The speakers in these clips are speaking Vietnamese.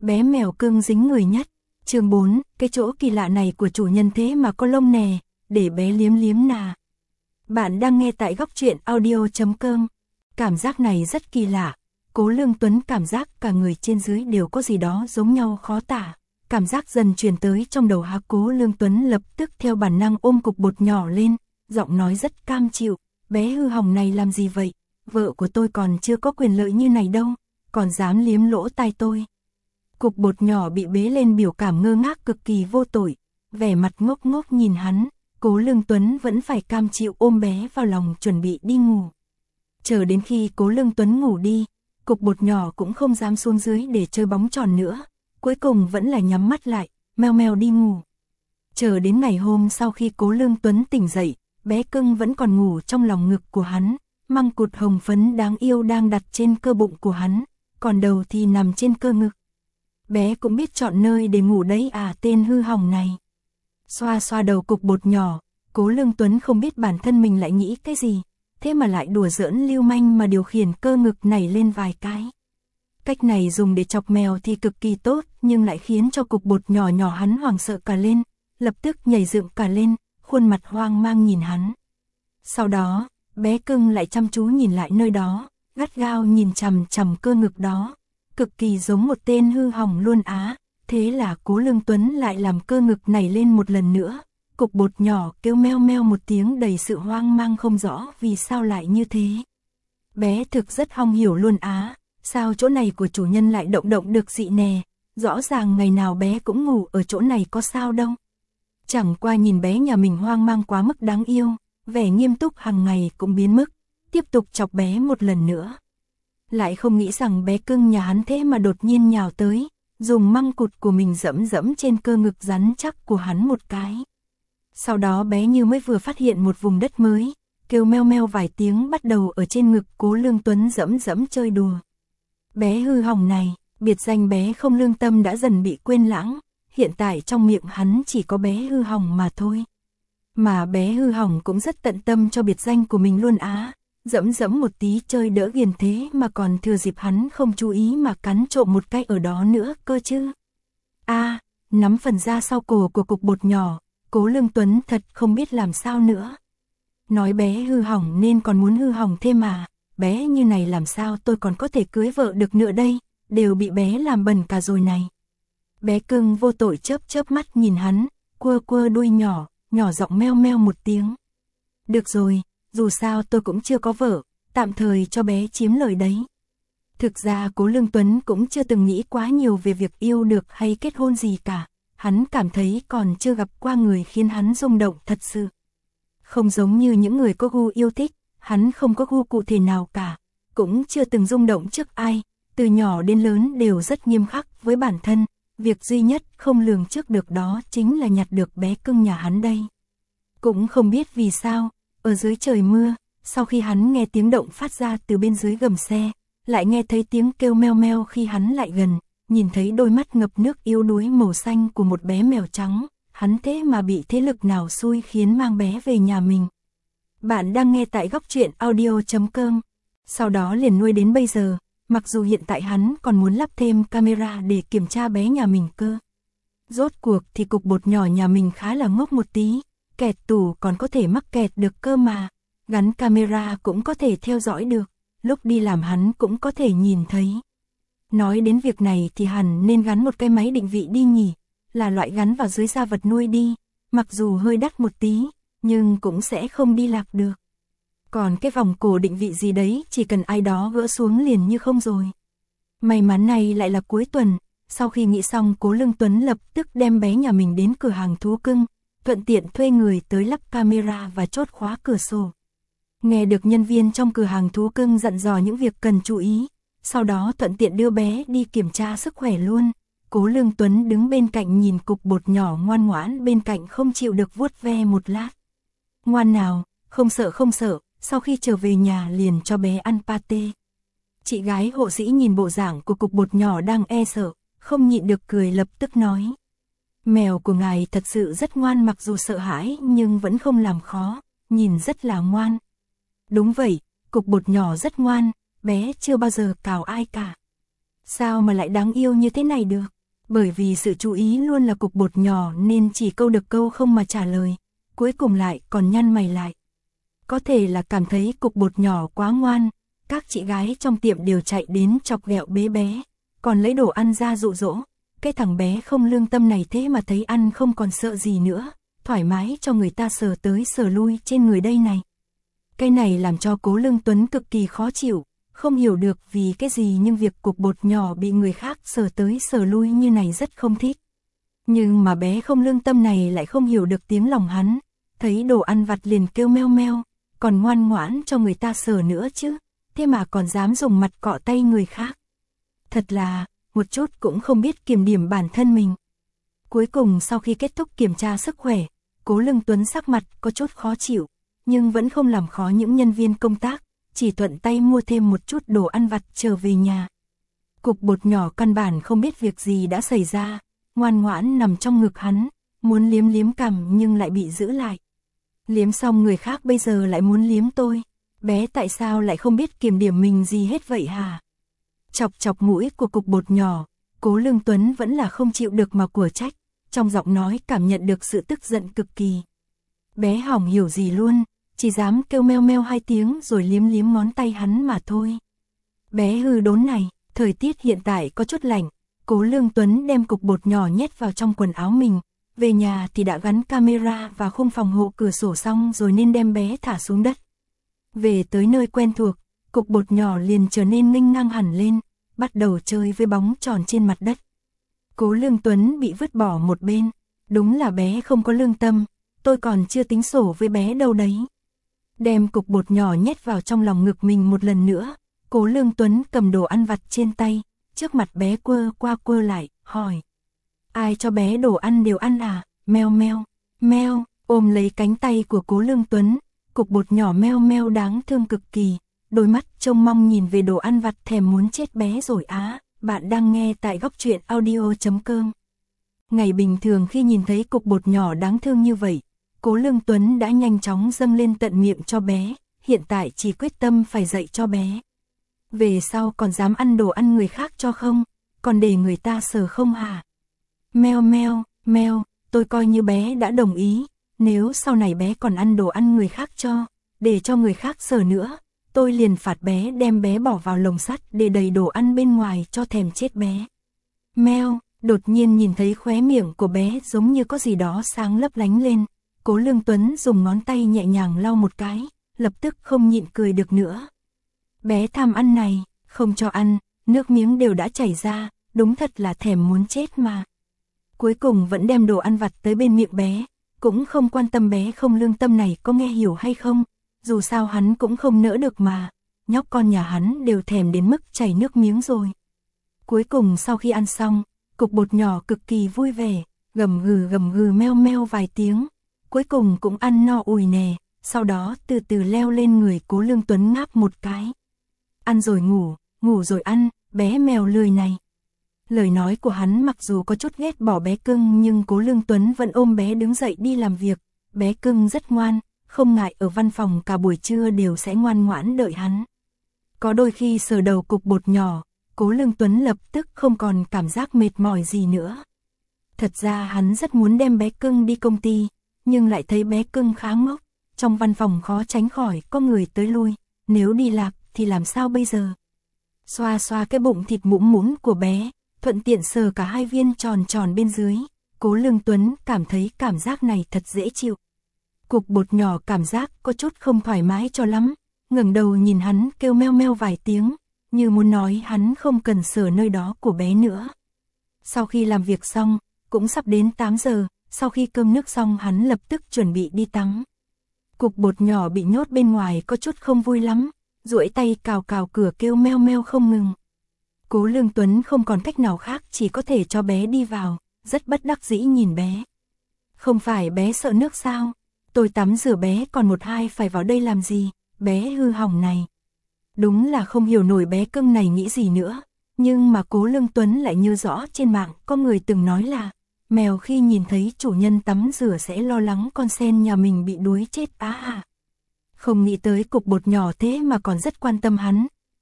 bé mèo cưng dính người nhất. Chương 4, cái chỗ kỳ lạ này của chủ nhân thế mà có lông nè, để bé liếm liếm nà. Bạn đang nghe tại Góc Truyện Audio.com. Cảm giác này rất kỳ lạ. Cố Lương Tuấn cảm giác cả người trên dưới đều có gì đó giống nhau khó tả. Cảm giác dần truyền tới trong đầu Cố Lương Tuấn lập tức theo bản năng ôm cục bột nhỏ lên, giọng nói rất cam chịu. Bé hư hỏng này làm gì vậy? Vợ của tôi còn chưa có quyền lợi như này đâu, còn dám liếm lỗ tai tôi. Cục bột nhỏ bị bế lên biểu cảm ngơ ngác cực kỳ vô tội, vẻ mặt ngốc ngốc nhìn hắn. Cố Lương Tuấn vẫn phải cam chịu ôm bé vào lòng chuẩn bị đi ngủ. Chờ đến khi Cố Lương Tuấn ngủ đi, cục bột nhỏ cũng không dám xuống dưới để chơi bóng tròn nữa, cuối cùng vẫn là nhắm mắt lại, meo meo đi ngủ. Chờ đến ngày hôm sau khi Cố Lương Tuấn tỉnh dậy, bé cưng vẫn còn ngủ trong lòng ngực của hắn, măng cụt hồng phấn đáng yêu đang đặt trên cơ bụng của hắn, còn đầu thì nằm trên cơ ngực. Bé cũng biết chọn nơi để ngủ đấy à, tên hư hỏng này. Xoa xoa đầu cục bột nhỏ, Cố Lương Tuấn không biết bản thân mình lại nghĩ cái gì, thế mà lại đùa giỡn lưu manh mà điều khiển cơ ngực nảy lên vài cái. Cách này dùng để chọc mèo thì cực kỳ tốt, nhưng lại khiến cho cục bột nhỏ nhỏ hắn hoảng sợ cả lên, lập tức nhảy dựng cả lên, khuôn mặt hoang mang nhìn hắn. Sau đó, bé cưng lại chăm chú nhìn lại nơi đó, gắt gao nhìn chằm chằm cơ ngực đó, cực kỳ giống một tên hư hỏng luôn á. Thế là Cố Lương Tuấn lại làm cơ ngực nảy lên một lần nữa, cục bột nhỏ kêu meo meo một tiếng đầy sự hoang mang không rõ vì sao lại như thế. Bé thực rất không hiểu luôn á, sao chỗ này của chủ nhân lại động động được dị nè, rõ ràng ngày nào bé cũng ngủ ở chỗ này có sao đâu. Chẳng qua nhìn bé nhà mình hoang mang quá mức đáng yêu, vẻ nghiêm túc hàng ngày cũng biến mất, tiếp tục chọc bé một lần nữa. Lại không nghĩ rằng bé cưng nhà hắn thế mà đột nhiên nhào tới, dùng măng cụt của mình dẫm dẫm trên cơ ngực rắn chắc của hắn một cái. Sau đó bé như mới vừa phát hiện một vùng đất mới, kêu meo meo vài tiếng bắt đầu ở trên ngực Cố Lương Tuấn dẫm dẫm chơi đùa. Bé hư hỏng này, biệt danh bé không lương tâm đã dần bị quên lãng, hiện tại trong miệng hắn chỉ có bé hư hỏng mà thôi. Mà bé hư hỏng cũng rất tận tâm cho biệt danh của mình luôn á, dẫm dẫm một tí chơi đỡ ghiền thế mà còn thừa dịp hắn không chú ý mà cắn trộm một cái ở đó nữa cơ chứ. Nắm phần da sau cổ của cục bột nhỏ, Cố Lương Tuấn thật không biết làm sao nữa. Nói bé hư hỏng nên còn muốn hư hỏng thêm mà, bé như này làm sao tôi còn có thể cưới vợ được nữa đây, đều bị bé làm bẩn cả rồi này. Bé cưng vô tội chớp chớp mắt nhìn hắn, quơ quơ đuôi nhỏ, nhỏ giọng meo meo một tiếng. Được rồi, dù sao tôi cũng chưa có vợ, tạm thời cho bé chiếm lời đấy. Thực ra Cố Lương Tuấn cũng chưa từng nghĩ quá nhiều về việc yêu được hay kết hôn gì cả, hắn cảm thấy còn chưa gặp qua người khiến hắn rung động thật sự. Không giống như những người có gu yêu thích, hắn không có gu cụ thể nào cả, cũng chưa từng rung động trước ai, từ nhỏ đến lớn đều rất nghiêm khắc với bản thân, việc duy nhất không lường trước được đó chính là nhặt được bé cưng nhà hắn đây. Cũng không biết vì sao, ở dưới trời mưa, sau khi hắn nghe tiếng động phát ra từ bên dưới gầm xe, lại nghe thấy tiếng kêu meo meo khi hắn lại gần, nhìn thấy đôi mắt ngập nước yếu đuối màu xanh của một bé mèo trắng, hắn thế mà bị thế lực nào xui khiến mang bé về nhà mình. Bạn đang nghe tại Góc Truyện Audio.com. Sau đó liền nuôi đến bây giờ, mặc dù hiện tại hắn còn muốn lắp thêm camera để kiểm tra bé nhà mình cơ. Rốt cuộc thì cục bột nhỏ nhà mình khá là ngốc một tí, kẹt tủ còn có thể mắc kẹt được cơ mà, gắn camera cũng có thể theo dõi được, lúc đi làm hắn cũng có thể nhìn thấy. Nói đến việc này thì hẳn nên gắn một cái máy định vị đi nhỉ, là loại gắn vào dưới da vật nuôi đi, mặc dù hơi đắt một tí, nhưng cũng sẽ không đi lạc được. Còn cái vòng cổ định vị gì đấy chỉ cần ai đó gỡ xuống liền như không rồi. May mắn này lại là cuối tuần, sau khi nghĩ xong Cố Lương Tuấn lập tức đem bé nhà mình đến cửa hàng thú cưng, thuận tiện thuê người tới lắp camera và chốt khóa cửa sổ. Nghe được nhân viên trong cửa hàng thú cưng dặn dò những việc cần chú ý, sau đó thuận tiện đưa bé đi kiểm tra sức khỏe luôn. Cố Lương Tuấn đứng bên cạnh nhìn cục bột nhỏ ngoan ngoãn bên cạnh không chịu được vuốt ve một lát. Ngoan nào, không sợ không sợ, sau khi trở về nhà liền cho bé ăn pate. Chị gái hộ sĩ nhìn bộ dạng của cục bột nhỏ đang e sợ, không nhịn được cười lập tức nói. Mèo của ngài thật sự rất ngoan, mặc dù sợ hãi nhưng vẫn không làm khó, nhìn rất là ngoan. Đúng vậy, cục bột nhỏ rất ngoan, bé chưa bao giờ cào ai cả. Sao mà lại đáng yêu như thế này được? Bởi vì sự chú ý luôn là cục bột nhỏ nên chỉ câu được câu không mà trả lời, cuối cùng lại còn nhăn mày lại. Có thể là cảm thấy cục bột nhỏ quá ngoan, các chị gái trong tiệm đều chạy đến chọc ghẹo bé, còn lấy đồ ăn ra dụ dỗ. Cái thằng bé không lương tâm này thế mà thấy ăn không còn sợ gì nữa, thoải mái cho người ta sờ tới sờ lui trên người đây này. Cái này làm cho Cố Lương Tuấn cực kỳ khó chịu, không hiểu được vì cái gì nhưng việc cục bột nhỏ bị người khác sờ tới sờ lui như này rất không thích. Nhưng mà bé không lương tâm này lại không hiểu được tiếng lòng hắn, thấy đồ ăn vặt liền kêu meo meo, còn ngoan ngoãn cho người ta sờ nữa chứ, thế mà còn dám dùng mặt cọ tay người khác. Thật là, một chút cũng không biết kiểm điểm bản thân mình. Cuối cùng sau khi kết thúc kiểm tra sức khỏe, Cố Lương Tuấn sắc mặt có chút khó chịu, nhưng vẫn không làm khó những nhân viên công tác, chỉ thuận tay mua thêm một chút đồ ăn vặt trở về nhà. Cục bột nhỏ căn bản không biết việc gì đã xảy ra, ngoan ngoãn nằm trong ngực hắn, muốn liếm liếm cằm nhưng lại bị giữ lại. Liếm xong người khác bây giờ lại muốn liếm tôi, bé tại sao lại không biết kiểm điểm mình gì hết vậy hả? Chọc chọc mũi của cục bột nhỏ, Cố Lương Tuấn vẫn là không chịu được mà của trách, trong giọng nói cảm nhận được sự tức giận cực kỳ. Bé hỏng hiểu gì luôn, chỉ dám kêu meo meo 2 tiếng rồi liếm liếm ngón tay hắn mà thôi. Bé hư đốn này, thời tiết hiện tại có chút lạnh, Cố Lương Tuấn đem cục bột nhỏ nhét vào trong quần áo mình, về nhà thì đã gắn camera và khung phòng hộ cửa sổ xong rồi nên đem bé thả xuống đất. Về tới nơi quen thuộc, cục bột nhỏ liền trở nên nghênh ngang hẳn lên, bắt đầu chơi với bóng tròn trên mặt đất. Cố Lương Tuấn bị vứt bỏ một bên, đúng là bé không có lương tâm, tôi còn chưa tính sổ với bé đâu đấy. Đem cục bột nhỏ nhét vào trong lòng ngực mình một lần nữa, Cố Lương Tuấn cầm đồ ăn vặt trên tay, trước mặt bé quơ qua quơ lại, hỏi. Ai cho bé đồ ăn đều ăn à? Meo meo, meo, ôm lấy cánh tay của Cố Lương Tuấn, cục bột nhỏ meo meo đáng thương cực kỳ, đôi mắt trông mong nhìn về đồ ăn vặt thèm muốn chết bé rồi á. Bạn đang nghe tại Góc Truyện Audio.com. Ngày bình thường khi nhìn thấy cục bột nhỏ đáng thương như vậy, Cố Lương Tuấn đã nhanh chóng dâng lên tận miệng cho bé, hiện tại chỉ quyết tâm phải dạy cho bé. Về sau còn dám ăn đồ ăn người khác cho không, còn để người ta sờ không hả? Meo meo, meo, tôi coi như bé đã đồng ý, nếu sau này bé còn ăn đồ ăn người khác cho, để cho người khác sờ nữa, tôi liền phạt bé đem bé bỏ vào lồng sắt để đầy đồ ăn bên ngoài cho thèm chết bé. Meo, đột nhiên nhìn thấy khóe miệng của bé giống như có gì đó sáng lấp lánh lên, Cố Lương Tuấn dùng ngón tay nhẹ nhàng lau một cái, lập tức không nhịn cười được nữa. Bé tham ăn này, không cho ăn, nước miếng đều đã chảy ra, đúng thật là thèm muốn chết mà. Cuối cùng vẫn đem đồ ăn vặt tới bên miệng bé, cũng không quan tâm bé không lương tâm này có nghe hiểu hay không, dù sao hắn cũng không nỡ được mà, nhóc con nhà hắn đều thèm đến mức chảy nước miếng rồi. Cuối cùng sau khi ăn xong, cục bột nhỏ cực kỳ vui vẻ, gầm gừ meo meo vài tiếng, cuối cùng cũng ăn no ùi nè, sau đó từ từ leo lên người Cố Lương Tuấn ngáp một cái. Ăn rồi ngủ, ngủ rồi ăn, bé mèo lười này. Lời nói của hắn mặc dù có chút ghét bỏ bé cưng nhưng Cố Lương Tuấn vẫn ôm bé đứng dậy đi làm việc, bé cưng rất ngoan, không ngại ở văn phòng cả buổi trưa đều sẽ ngoan ngoãn đợi hắn. Có đôi khi sờ đầu cục bột nhỏ, Cố Lương Tuấn lập tức không còn cảm giác mệt mỏi gì nữa. Thật ra hắn rất muốn đem bé cưng đi công ty, nhưng lại thấy bé cưng khá ngốc, trong văn phòng khó tránh khỏi có người tới lui, nếu đi lạc thì làm sao bây giờ? Xoa xoa cái bụng thịt mũm mũm của bé, thuận tiện sờ cả 2 viên tròn tròn bên dưới, Cố Lương Tuấn cảm thấy cảm giác này thật dễ chịu. Cục bột nhỏ cảm giác có chút không thoải mái cho lắm, ngẩng đầu nhìn hắn kêu meo meo vài tiếng, như muốn nói hắn không cần sờ nơi đó của bé nữa. Sau khi làm việc xong, cũng sắp đến 8 giờ, sau khi cơm nước xong hắn lập tức chuẩn bị đi tắm. Cục bột nhỏ bị nhốt bên ngoài có chút không vui lắm, duỗi tay cào cào cửa kêu meo meo không ngừng. Cố Lương Tuấn không còn cách nào khác chỉ có thể cho bé đi vào, rất bất đắc dĩ nhìn bé. Không phải bé sợ nước sao? Tôi tắm rửa bé còn 1-2 phải vào đây làm gì, bé hư hỏng này. Đúng là không hiểu nổi bé cưng này nghĩ gì nữa, nhưng mà Cố Lương Tuấn lại nhớ rõ trên mạng có người từng nói là mèo khi nhìn thấy chủ nhân tắm rửa sẽ lo lắng con sen nhà mình bị đuối chết á à. Không nghĩ tới cục bột nhỏ thế mà còn rất quan tâm hắn,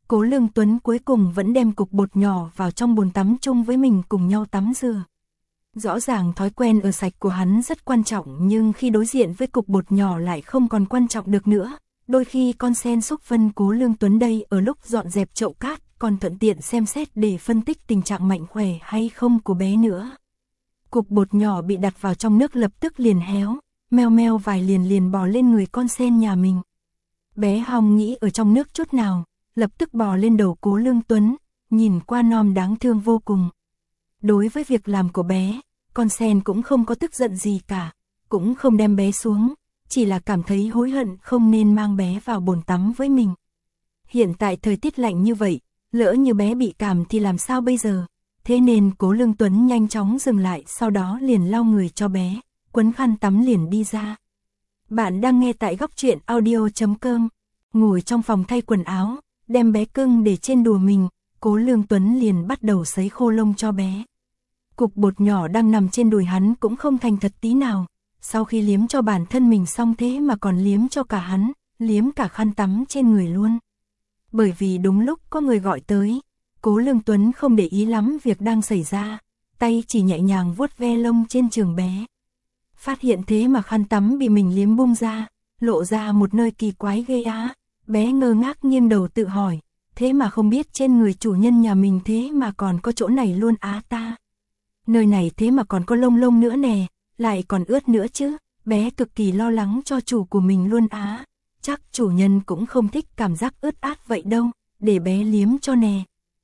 Cố Lương Tuấn cuối cùng vẫn đem cục bột nhỏ vào trong bồn tắm chung với mình cùng nhau tắm rửa. Rõ ràng thói quen ở sạch của hắn rất quan trọng, nhưng khi đối diện với cục bột nhỏ lại không còn quan trọng được nữa. Đôi khi con sen xúc phân Cố Lương Tuấn đây ở lúc dọn dẹp chậu cát còn thuận tiện xem xét để phân tích tình trạng mạnh khỏe hay không của bé nữa. Cục bột nhỏ bị đặt vào trong nước lập tức liền héo, meo meo vài liền bò lên người con sen nhà mình. Bé không nghĩ ở trong nước chút nào, lập tức bò lên đầu Cố Lương Tuấn, nhìn qua non đáng thương vô cùng. Đối với việc làm của bé, con sen cũng không có tức giận gì cả, cũng không đem bé xuống, chỉ là cảm thấy hối hận không nên mang bé vào bồn tắm với mình. Hiện tại thời tiết lạnh như vậy, lỡ như bé bị cảm thì làm sao bây giờ? Thế nên Cố Lương Tuấn nhanh chóng dừng lại, sau đó liền lau người cho bé, quấn khăn tắm liền đi ra. Bạn đang nghe tại Góc Truyện Audio.com. Ngồi trong phòng thay quần áo, đem bé cưng để trên đùi mình, Cố Lương Tuấn liền bắt đầu sấy khô lông cho bé. Cục bột nhỏ đang nằm trên đùi hắn cũng không thành thật tí nào, sau khi liếm cho bản thân mình xong thế mà còn liếm cho cả hắn, liếm cả khăn tắm trên người luôn. Bởi vì đúng lúc có người gọi tới, Cố Lương Tuấn không để ý lắm việc đang xảy ra, tay chỉ nhẹ nhàng vuốt ve lông trên trườn bé. Phát hiện thế mà khăn tắm bị mình liếm bung ra, lộ ra một nơi kỳ quái ghê á. Bé ngơ ngác nghiêng đầu tự hỏi, thế mà không biết trên người chủ nhân nhà mình thế mà còn có chỗ này luôn á ta. Nơi này thế mà còn có lông lông nữa nè, lại còn ướt nữa chứ. Bé cực kỳ lo lắng cho chủ của mình luôn á. Chắc chủ nhân cũng không thích cảm giác ướt át vậy đâu, để bé liếm cho nè.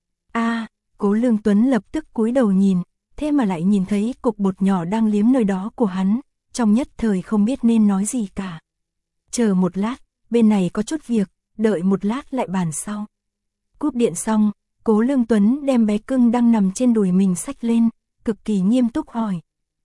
Cố Lương Tuấn lập tức cúi đầu nhìn, thế mà lại nhìn thấy cục bột nhỏ đang liếm nơi đó của hắn, trong nhất thời không biết nên nói gì cả. Chờ một lát, bên này có chút việc, đợi một lát lại bàn sau. Cúp điện xong, Cố Lương Tuấn đem bé cưng đang nằm trên đùi mình xách lên, cực kỳ nghiêm túc hỏi.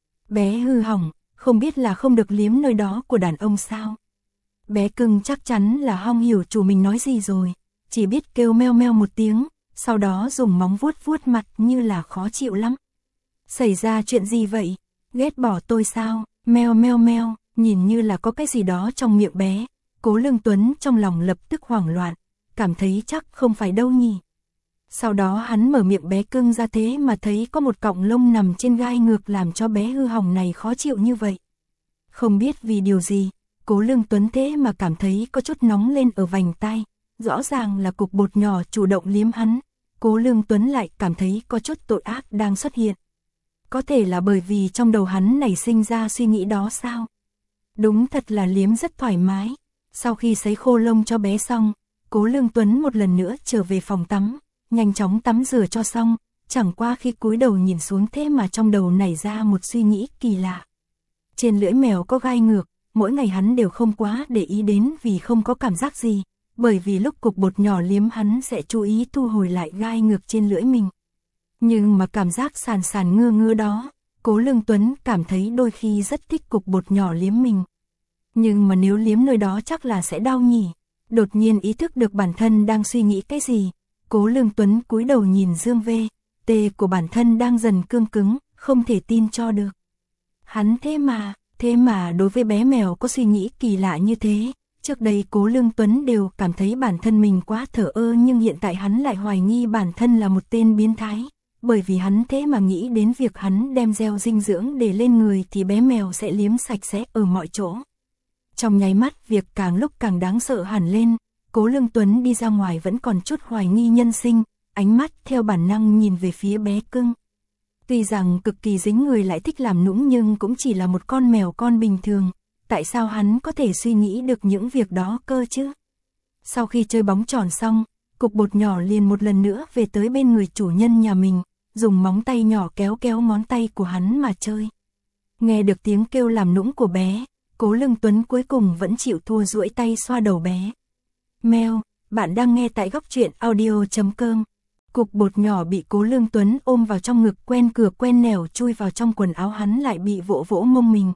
Bé hư hỏng, không biết là không được liếm nơi đó của đàn ông sao? Bé cưng chắc chắn là không hiểu chủ mình nói gì rồi, chỉ biết kêu meo meo một tiếng, sau đó dùng móng vuốt vuốt mặt như là khó chịu lắm. Xảy ra chuyện gì vậy? Ghét bỏ tôi sao? Meo meo meo, nhìn như là có cái gì đó trong miệng bé. Cố Lương Tuấn trong lòng lập tức hoảng loạn, cảm thấy chắc không phải đâu nhỉ. Sau đó hắn mở miệng bé cưng ra thế mà thấy có một cọng lông nằm trên gai ngược làm cho bé hư hỏng này khó chịu như vậy. Không biết vì điều gì, Cố Lương Tuấn thế mà cảm thấy có chút nóng lên ở vành tai, rõ ràng là cục bột nhỏ chủ động liếm hắn. Cố Lương Tuấn lại cảm thấy có chút tội ác đang xuất hiện. Có thể là bởi vì trong đầu hắn nảy sinh ra suy nghĩ đó sao? Đúng thật là liếm rất thoải mái. Sau khi sấy khô lông cho bé xong, Cố Lương Tuấn một lần nữa trở về phòng tắm, nhanh chóng tắm rửa cho xong, chẳng qua khi cúi đầu nhìn xuống thế mà trong đầu nảy ra một suy nghĩ kỳ lạ. Trên lưỡi mèo có gai ngược, mỗi ngày hắn đều không quá để ý đến vì không có cảm giác gì, bởi vì lúc cục bột nhỏ liếm hắn sẽ chú ý thu hồi lại gai ngược trên lưỡi mình. Nhưng mà cảm giác sàn sàn ngưa ngưa đó, Cố Lương Tuấn cảm thấy đôi khi rất thích cục bột nhỏ liếm mình. Nhưng mà nếu liếm nơi đó chắc là sẽ đau nhỉ. Đột nhiên ý thức được bản thân đang suy nghĩ cái gì, Cố Lương Tuấn cúi đầu nhìn dương tê của bản thân đang dần cương cứng, không thể tin cho được. Hắn thế mà đối với bé mèo có suy nghĩ kỳ lạ như thế. Trước đây Cố Lương Tuấn đều cảm thấy bản thân mình quá thờ ơ, nhưng hiện tại hắn lại hoài nghi bản thân là một tên biến thái. Bởi vì hắn thế mà nghĩ đến việc hắn đem gel dinh dưỡng để lên người thì bé mèo sẽ liếm sạch sẽ ở mọi chỗ. Trong nháy mắt việc càng lúc càng đáng sợ hẳn lên, Cố Lương Tuấn đi ra ngoài vẫn còn chút hoài nghi nhân sinh, ánh mắt theo bản năng nhìn về phía bé cưng. Tuy rằng cực kỳ dính người lại thích làm nũng nhưng cũng chỉ là một con mèo con bình thường, tại sao hắn có thể suy nghĩ được những việc đó cơ chứ? Sau khi chơi bóng tròn xong, cục bột nhỏ liền một lần nữa về tới bên người chủ nhân nhà mình, dùng móng tay nhỏ kéo kéo ngón tay của hắn mà chơi. Nghe được tiếng kêu làm nũng của bé, Cố Lương Tuấn cuối cùng vẫn chịu thua, duỗi tay xoa đầu bé. Mèo, bạn đang nghe tại Góc Truyện Audio.com. Cục bột nhỏ bị Cố Lương Tuấn ôm vào trong ngực, quen cửa quen nẻo chui vào trong quần áo hắn lại bị vỗ vỗ mông mình.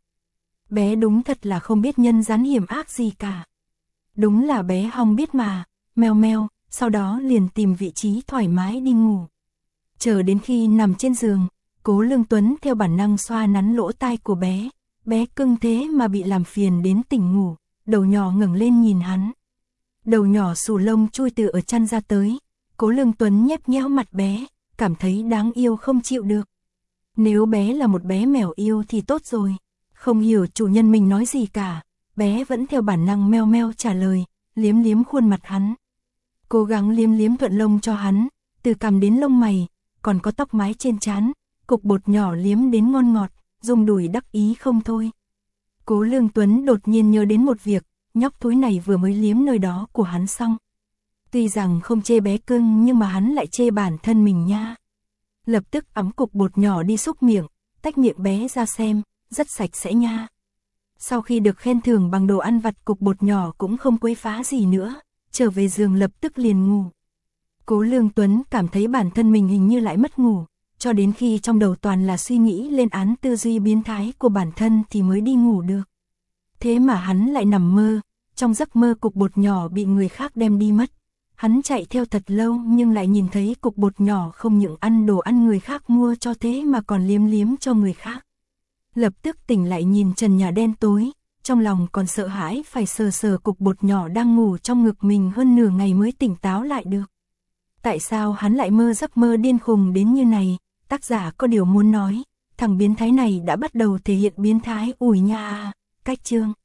Bé đúng thật là không biết nhân gian hiểm ác gì cả. Đúng là bé không biết mà, meo meo, sau đó liền tìm vị trí thoải mái đi ngủ. Chờ đến khi nằm trên giường, Cố Lương Tuấn theo bản năng xoa nắn lỗ tai của bé. Bé cưng thế mà bị làm phiền đến tỉnh ngủ, đầu nhỏ ngẩng lên nhìn hắn. Đầu nhỏ xù lông chui từ ở chăn ra tới, Cố Lương Tuấn nhếch nhẽo mặt bé, cảm thấy đáng yêu không chịu được. Nếu bé là một bé mèo yêu thì tốt rồi. Không hiểu chủ nhân mình nói gì cả, bé vẫn theo bản năng meo meo trả lời, liếm liếm khuôn mặt hắn. Cố gắng liếm liếm thuận lông cho hắn, từ cằm đến lông mày, còn có tóc mái trên trán, cục bột nhỏ liếm đến ngon ngọt, dùng đùi đắc ý không thôi. Cố Lương Tuấn đột nhiên nhớ đến một việc, nhóc thối này vừa mới liếm nơi đó của hắn xong. Tuy rằng không chê bé cưng nhưng mà hắn lại chê bản thân mình nha. Lập tức ấm cục bột nhỏ đi xúc miệng, tách miệng bé ra xem, rất sạch sẽ nha. Sau khi được khen thưởng bằng đồ ăn vặt, cục bột nhỏ cũng không quấy phá gì nữa, trở về giường lập tức liền ngủ. Cố Lương Tuấn cảm thấy bản thân mình hình như lại mất ngủ, cho đến khi trong đầu toàn là suy nghĩ lên án tư duy biến thái của bản thân thì mới đi ngủ được. Thế mà hắn lại nằm mơ, trong giấc mơ cục bột nhỏ bị người khác đem đi mất. Hắn chạy theo thật lâu nhưng lại nhìn thấy cục bột nhỏ không những ăn đồ ăn người khác mua cho thế mà còn liếm liếm cho người khác. Lập tức tỉnh lại nhìn trần nhà đen tối, trong lòng còn sợ hãi phải sờ sờ cục bột nhỏ đang ngủ trong ngực mình hơn nửa ngày mới tỉnh táo lại được. Tại sao hắn lại mơ giấc mơ điên khùng đến như này? Tác giả có điều muốn nói, thằng biến thái này đã bắt đầu thể hiện biến thái ủi nha. Cách chương